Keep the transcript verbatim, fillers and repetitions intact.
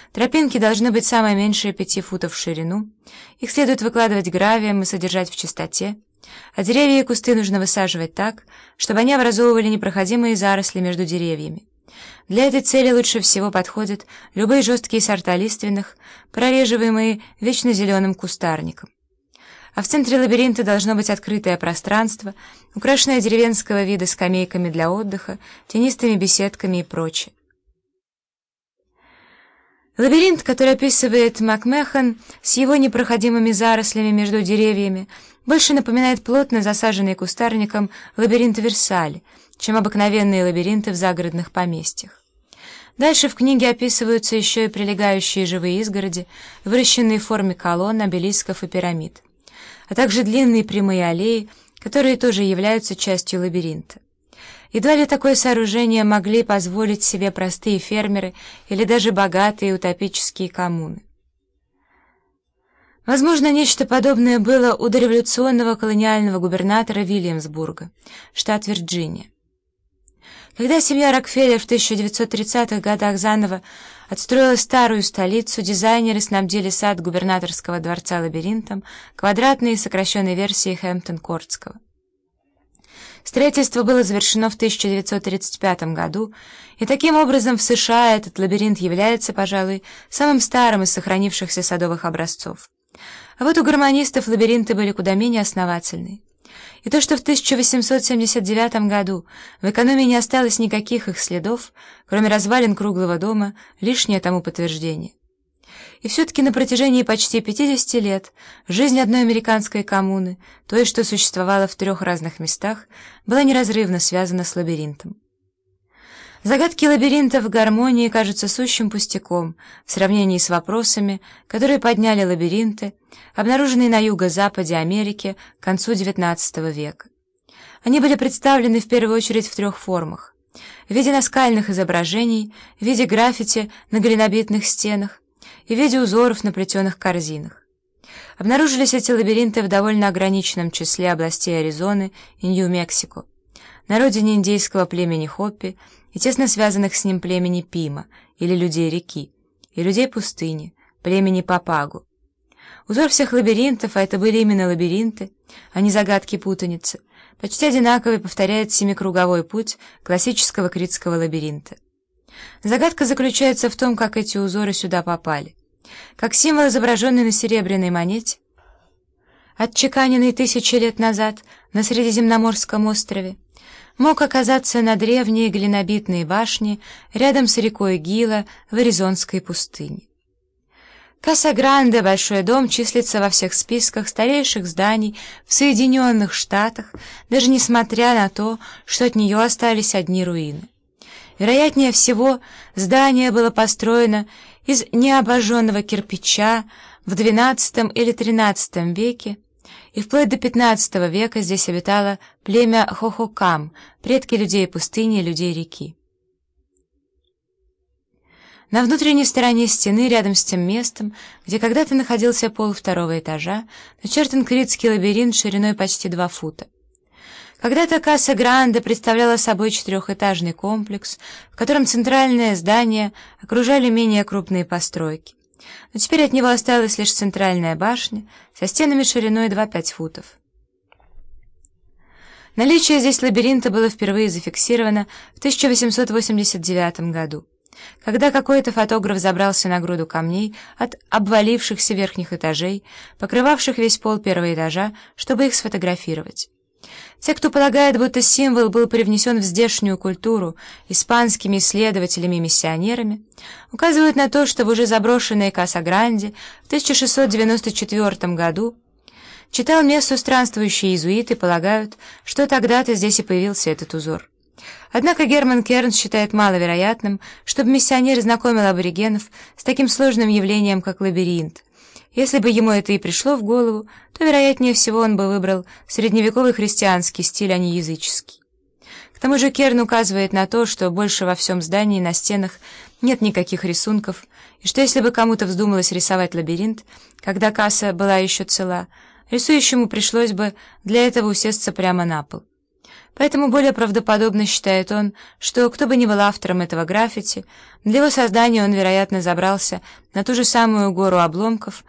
Тропинки должны быть самое меньшее пяти футов в ширину, их следует выкладывать гравием и содержать в чистоте, а деревья и кусты нужно высаживать так, чтобы они образовывали непроходимые заросли между деревьями. Для этой цели лучше всего подходят любые жесткие сорта лиственных, прореживаемые вечно зеленым кустарником. А в центре лабиринта должно быть открытое пространство, украшенное деревенского вида скамейками для отдыха, тенистыми беседками и прочее. Лабиринт, который описывает Макмехан с его непроходимыми зарослями между деревьями, больше напоминает плотно засаженный кустарником лабиринт Версаля, чем обыкновенные лабиринты в загородных поместьях. Дальше в книге описываются еще и прилегающие живые изгороди, выращенные в форме колонн, обелисков и пирамид, а также длинные прямые аллеи, которые тоже являются частью лабиринта. Едва ли такое сооружение могли позволить себе простые фермеры или даже богатые утопические коммуны. Возможно, нечто подобное было у дореволюционного колониального губернатора Вильямсбурга, штат Вирджиния. Когда семья Рокфеллер в тысяча девятьсот тридцатых годах заново отстроила старую столицу, дизайнеры снабдили сад губернаторского дворца лабиринтом, квадратной и сокращенной версией Хэмптон-Кортского. Строительство было завершено в тысяча девятьсот тридцать пятом году, и таким образом в США этот лабиринт является, пожалуй, самым старым из сохранившихся садовых образцов. А вот у гармонистов лабиринты были куда менее основательны. И то, что в тысяча восемьсот семьдесят девятом году в экономии не осталось никаких их следов, кроме развалин круглого дома, лишнее тому подтверждение. И все-таки на протяжении почти пятидесяти лет жизнь одной американской коммуны, той, что существовала в трех разных местах, была неразрывно связана с лабиринтом. Загадки лабиринта в гармонии кажутся сущим пустяком в сравнении с вопросами, которые подняли лабиринты, обнаруженные на юго-западе Америки к концу девятнадцатого века. Они были представлены в первую очередь в трех формах: в виде наскальных изображений, в виде граффити на глинобитных стенах и в виде узоров на плетеных корзинах. Обнаружились эти лабиринты в довольно ограниченном числе областей Аризоны и Нью-Мексико, на родине индейского племени Хоппи и тесно связанных с ним племени Пима, или людей реки, и людей пустыни, племени Папагу. Узор всех лабиринтов, а это были именно лабиринты, а не загадки путаницы, почти одинаковый повторяет семикруговой путь классического критского лабиринта. Загадка заключается в том, как эти узоры сюда попали. Как символ, изображенный на серебряной монете, отчеканенный тысячи лет назад на Средиземноморском острове, мог оказаться на древней глинобитной башне рядом с рекой Гила в Аризонской пустыне. Каса-Гранде, большой дом, числится во всех списках старейших зданий в Соединенных Штатах, даже несмотря на то, что от нее остались одни руины. Вероятнее всего, здание было построено из необожженного кирпича в двенадцатом или тринадцатом веке, и вплоть до пятнадцатого века здесь обитало племя Хохокам, предки людей пустыни и людей реки. На внутренней стороне стены, рядом с тем местом, где когда-то находился пол второго этажа, начертан критский лабиринт шириной почти два фута. Когда-то Каса-Гранде представляла собой четырехэтажный комплекс, в котором центральное здание окружали менее крупные постройки. Но теперь от него осталась лишь центральная башня со стенами шириной два-пять футов. Наличие здесь лабиринта было впервые зафиксировано в тысяча восемьсот восемьдесят девятом году, когда какой-то фотограф забрался на груду камней от обвалившихся верхних этажей, покрывавших весь пол первого этажа, чтобы их сфотографировать. Те, кто полагает, будто символ был привнесен в здешнюю культуру испанскими исследователями и миссионерами, указывают на то, что в уже заброшенной Каса-Гранде в тысяча шестьсот девяносто четвёртом году читал мессу странствующие иезуиты, полагают, что тогда-то здесь и появился этот узор. Однако Герман Кернс считает маловероятным, чтобы миссионер знакомил аборигенов с таким сложным явлением, как лабиринт. Если бы ему это и пришло в голову, то, вероятнее всего, он бы выбрал средневековый христианский стиль, а не языческий. К тому же Керн указывает на то, что больше во всем здании на стенах нет никаких рисунков, и что если бы кому-то вздумалось рисовать лабиринт, когда касса была еще цела, рисующему пришлось бы для этого усесться прямо на пол. Поэтому более правдоподобно считает он, что кто бы ни был автором этого граффити, для его создания он, вероятно, забрался на ту же самую гору обломков,